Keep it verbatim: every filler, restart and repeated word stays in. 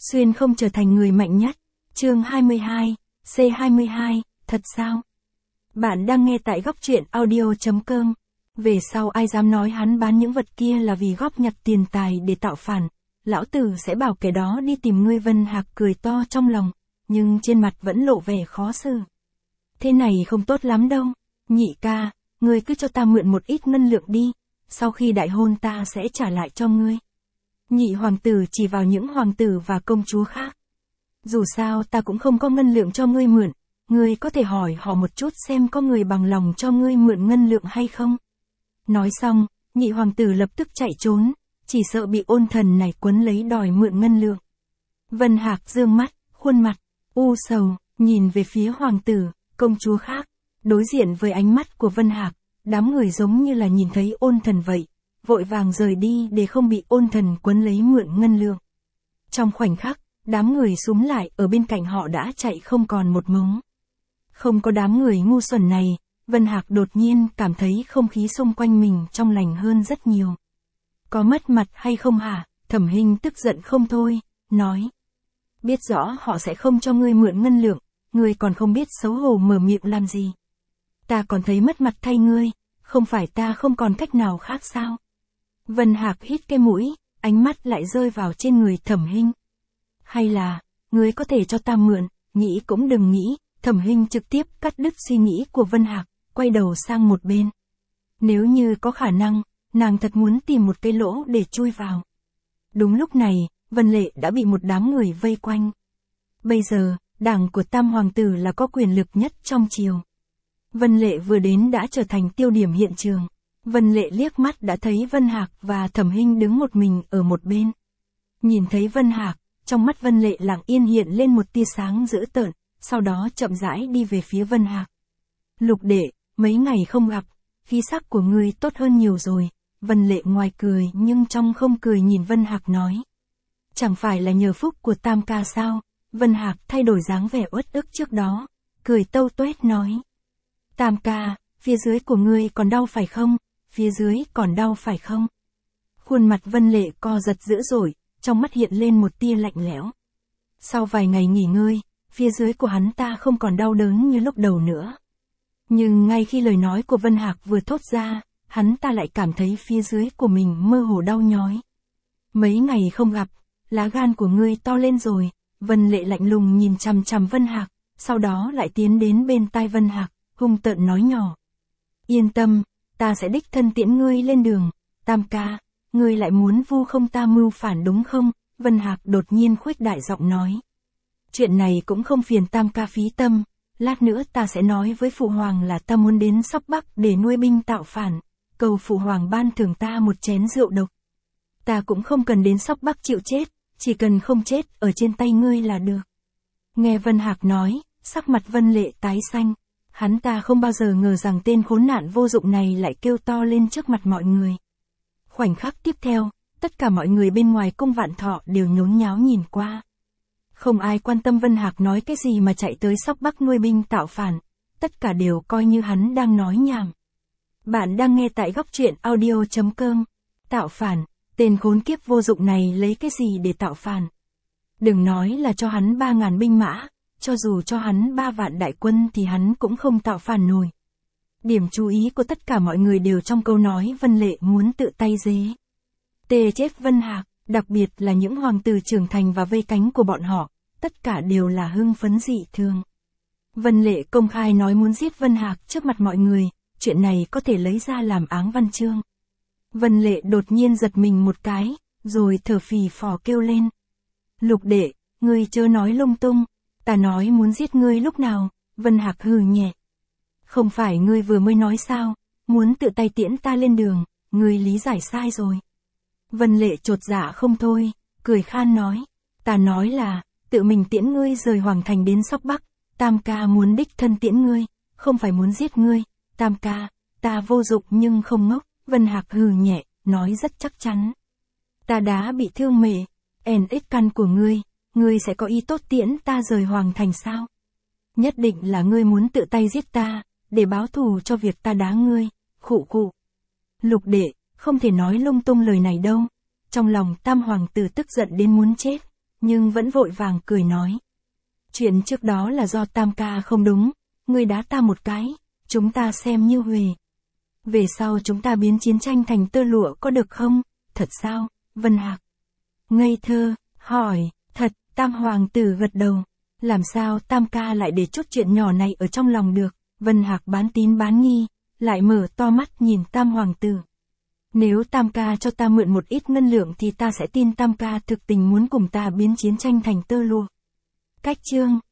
Xuyên không trở thành người mạnh nhất. Chương hai mươi hai, C hai mươi hai, thật sao? Bạn đang nghe tại góc truyện audio chấm com. Về sau ai dám nói hắn bán những vật kia là vì góp nhặt tiền tài để tạo phản, lão tử sẽ bảo kẻ đó đi tìm ngươi. Vân Hạc cười to trong lòng, nhưng trên mặt vẫn lộ vẻ khó xử. Thế này không tốt lắm đâu, nhị ca, ngươi cứ cho ta mượn một ít ngân lượng đi, sau khi đại hôn ta sẽ trả lại cho ngươi. Nhị hoàng tử chỉ vào những hoàng tử và công chúa khác. Dù sao ta cũng không có ngân lượng cho ngươi mượn, ngươi có thể hỏi họ một chút xem có người bằng lòng cho ngươi mượn ngân lượng hay không. Nói xong, nhị hoàng tử lập tức chạy trốn, chỉ sợ bị ôn thần này quấn lấy đòi mượn ngân lượng. Vân Hạc dương mắt, khuôn mặt u sầu, nhìn về phía hoàng tử, công chúa khác. Đối diện với ánh mắt của Vân Hạc, đám người giống như là nhìn thấy ôn thần vậy, vội vàng rời đi để không bị ôn thần quấn lấy mượn ngân lượng. Trong khoảnh khắc, đám người xúm lại ở bên cạnh họ đã chạy không còn một mống. Không có đám người ngu xuẩn này, Vân Hạc đột nhiên cảm thấy không khí xung quanh mình trong lành hơn rất nhiều. Có mất mặt hay không hả? Thẩm Hinh tức giận không thôi, nói. Biết rõ họ sẽ không cho ngươi mượn ngân lượng, ngươi còn không biết xấu hổ mở miệng làm gì. Ta còn thấy mất mặt thay ngươi, không phải ta không còn cách nào khác sao? Vân Hạc hít cái mũi, ánh mắt lại rơi vào trên người Thẩm Hinh. Hay là, ngươi có thể cho ta mượn, nghĩ cũng đừng nghĩ. Thẩm Hinh trực tiếp cắt đứt suy nghĩ của Vân Hạc, quay đầu sang một bên. Nếu như có khả năng, nàng thật muốn tìm một cái lỗ để chui vào. Đúng lúc này, Vân Lệ đã bị một đám người vây quanh. Bây giờ, đảng của Tam Hoàng tử là có quyền lực nhất trong triều. Vân Lệ vừa đến đã trở thành tiêu điểm hiện trường. Vân Lệ liếc mắt đã thấy Vân Hạc và Thẩm Hinh đứng một mình ở một bên. Nhìn thấy Vân Hạc, trong mắt Vân Lệ lặng yên hiện lên một tia sáng dữ tợn, sau đó chậm rãi đi về phía Vân Hạc. Lục đệ, mấy ngày không gặp, khí sắc của ngươi tốt hơn nhiều rồi. Vân Lệ ngoài cười nhưng trong không cười nhìn Vân Hạc nói. Chẳng phải là nhờ phúc của Tam ca sao? Vân Hạc thay đổi dáng vẻ uất ức trước đó, cười tâu tuét nói. Tam ca, phía dưới của ngươi còn đau phải không? Phía dưới còn đau phải không? Khuôn mặt Vân Lệ co giật dữ dội, trong mắt hiện lên một tia lạnh lẽo. Sau vài ngày nghỉ ngơi, phía dưới của hắn ta không còn đau đớn như lúc đầu nữa. Nhưng ngay khi lời nói của Vân Hạc vừa thốt ra, hắn ta lại cảm thấy phía dưới của mình mơ hồ đau nhói. Mấy ngày không gặp, lá gan của ngươi to lên rồi. Vân Lệ lạnh lùng nhìn chằm chằm Vân Hạc, sau đó lại tiến đến bên tai Vân Hạc, hung tợn nói nhỏ. Yên tâm, ta sẽ đích thân tiễn ngươi lên đường. Tam ca, ngươi lại muốn vu không ta mưu phản đúng không? Vân Hạc đột nhiên khuếch đại giọng nói. Chuyện này cũng không phiền Tam ca phí tâm, lát nữa ta sẽ nói với Phụ Hoàng là ta muốn đến Sóc Bắc để nuôi binh tạo phản, cầu Phụ Hoàng ban thưởng ta một chén rượu độc. Ta cũng không cần đến Sóc Bắc chịu chết, chỉ cần không chết ở trên tay ngươi là được. Nghe Vân Hạc nói, sắc mặt Vân Lệ tái xanh, hắn ta không bao giờ ngờ rằng tên khốn nạn vô dụng này lại kêu to lên trước mặt mọi người. Khoảnh khắc tiếp theo, tất cả mọi người bên ngoài cung Vạn Thọ đều nhốn nháo nhìn qua. Không ai quan tâm Vân Hạc nói cái gì mà chạy tới Sóc Bắc nuôi binh tạo phản, tất cả đều coi như hắn đang nói nhảm. Bạn đang nghe tại góc truyện audio chấm com. Tạo phản, tên khốn kiếp vô dụng này lấy cái gì để tạo phản? Đừng nói là cho hắn ba ngàn binh mã, cho dù cho hắn ba vạn đại quân thì hắn cũng không tạo phản nổi. Điểm chú ý của tất cả mọi người đều trong câu nói Vân Lệ muốn tự tay dế. Tê chết Vân Hạc, đặc biệt là những hoàng tử trưởng thành và vây cánh của bọn họ, tất cả đều là hưng phấn dị thường. Vân Lệ công khai nói muốn giết Vân Hạc trước mặt mọi người, chuyện này có thể lấy ra làm áng văn chương. Vân Lệ đột nhiên giật mình một cái, rồi thở phì phò kêu lên. Lục đệ, ngươi chớ nói lung tung, ta nói muốn giết ngươi lúc nào? Vân Hạc hừ nhẹ. Không phải ngươi vừa mới nói sao, muốn tự tay tiễn ta lên đường, ngươi lý giải sai rồi. Vân Lệ chột dạ không thôi, cười khan nói. Ta nói là, tự mình tiễn ngươi rời Hoàng Thành đến Sóc Bắc, Tam ca muốn đích thân tiễn ngươi, không phải muốn giết ngươi. Tam ca, ta vô dụng nhưng không ngốc. Vân Hạc hừ nhẹ, nói rất chắc chắn. Ta đã bị thương mệ, ẻn ích căn của ngươi, ngươi sẽ có ý tốt tiễn ta rời Hoàng Thành sao? Nhất định là ngươi muốn tự tay giết ta, để báo thù cho việc ta đá ngươi, khụ khụ. Lục đệ, không thể nói lung tung lời này đâu. Trong lòng Tam Hoàng tử tức giận đến muốn chết, nhưng vẫn vội vàng cười nói. Chuyện trước đó là do Tam ca không đúng, ngươi đá ta một cái, chúng ta xem như huề. Về sau chúng ta biến chiến tranh thành tơ lụa có được không? Thật sao? Vân Hạc ngây thơ, hỏi, thật, Tam hoàng tử gật đầu. Làm sao Tam ca lại để chút chuyện nhỏ này ở trong lòng được? Vân Hạc bán tín bán nghi, lại mở to mắt nhìn Tam hoàng tử. Nếu Tam ca cho ta mượn một ít ngân lượng thì ta sẽ tin Tam ca thực tình muốn cùng ta biến chiến tranh thành tơ lụa. Cách chương